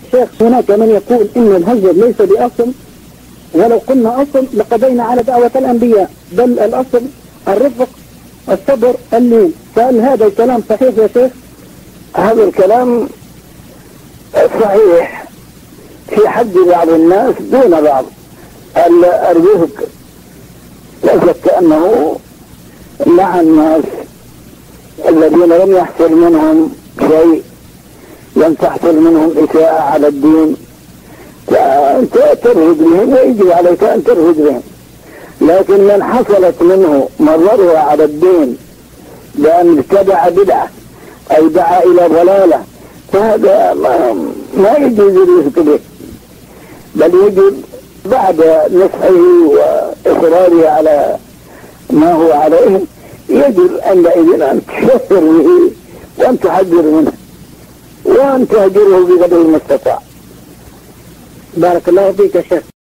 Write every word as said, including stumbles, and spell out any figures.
الشيخ هناك من يقول إن الهجر ليس بأصل، ولو قلنا أصل لقضينا على دعوة الأنبياء، بل الأصل الرفق الصبر اللين. فهل هذا الكلام صحيح يا شيخ؟ هذا الكلام صحيح في حد بعض الناس دون بعض. الرفق لا شك أنه مع الناس الذين لم يحصل منهم شيء، لم تحصل منهم إساءة على الدين، فأنت ترهج بهم ويجب عليك أن ترهج بهم. لكن من حصلت منه مضرها على الدين بأن ابتدع بدعة أو دعا إلى ضلالة، فهذا ما, ما يجوز الرفق به، بل يجب بعد نصحه وإصراره على ما هو عليه يجب عندئذ أن تشفر به وأن تحذر منه وأن تهجره بقدر المستطاع. بارك الله فيك يا شيخ.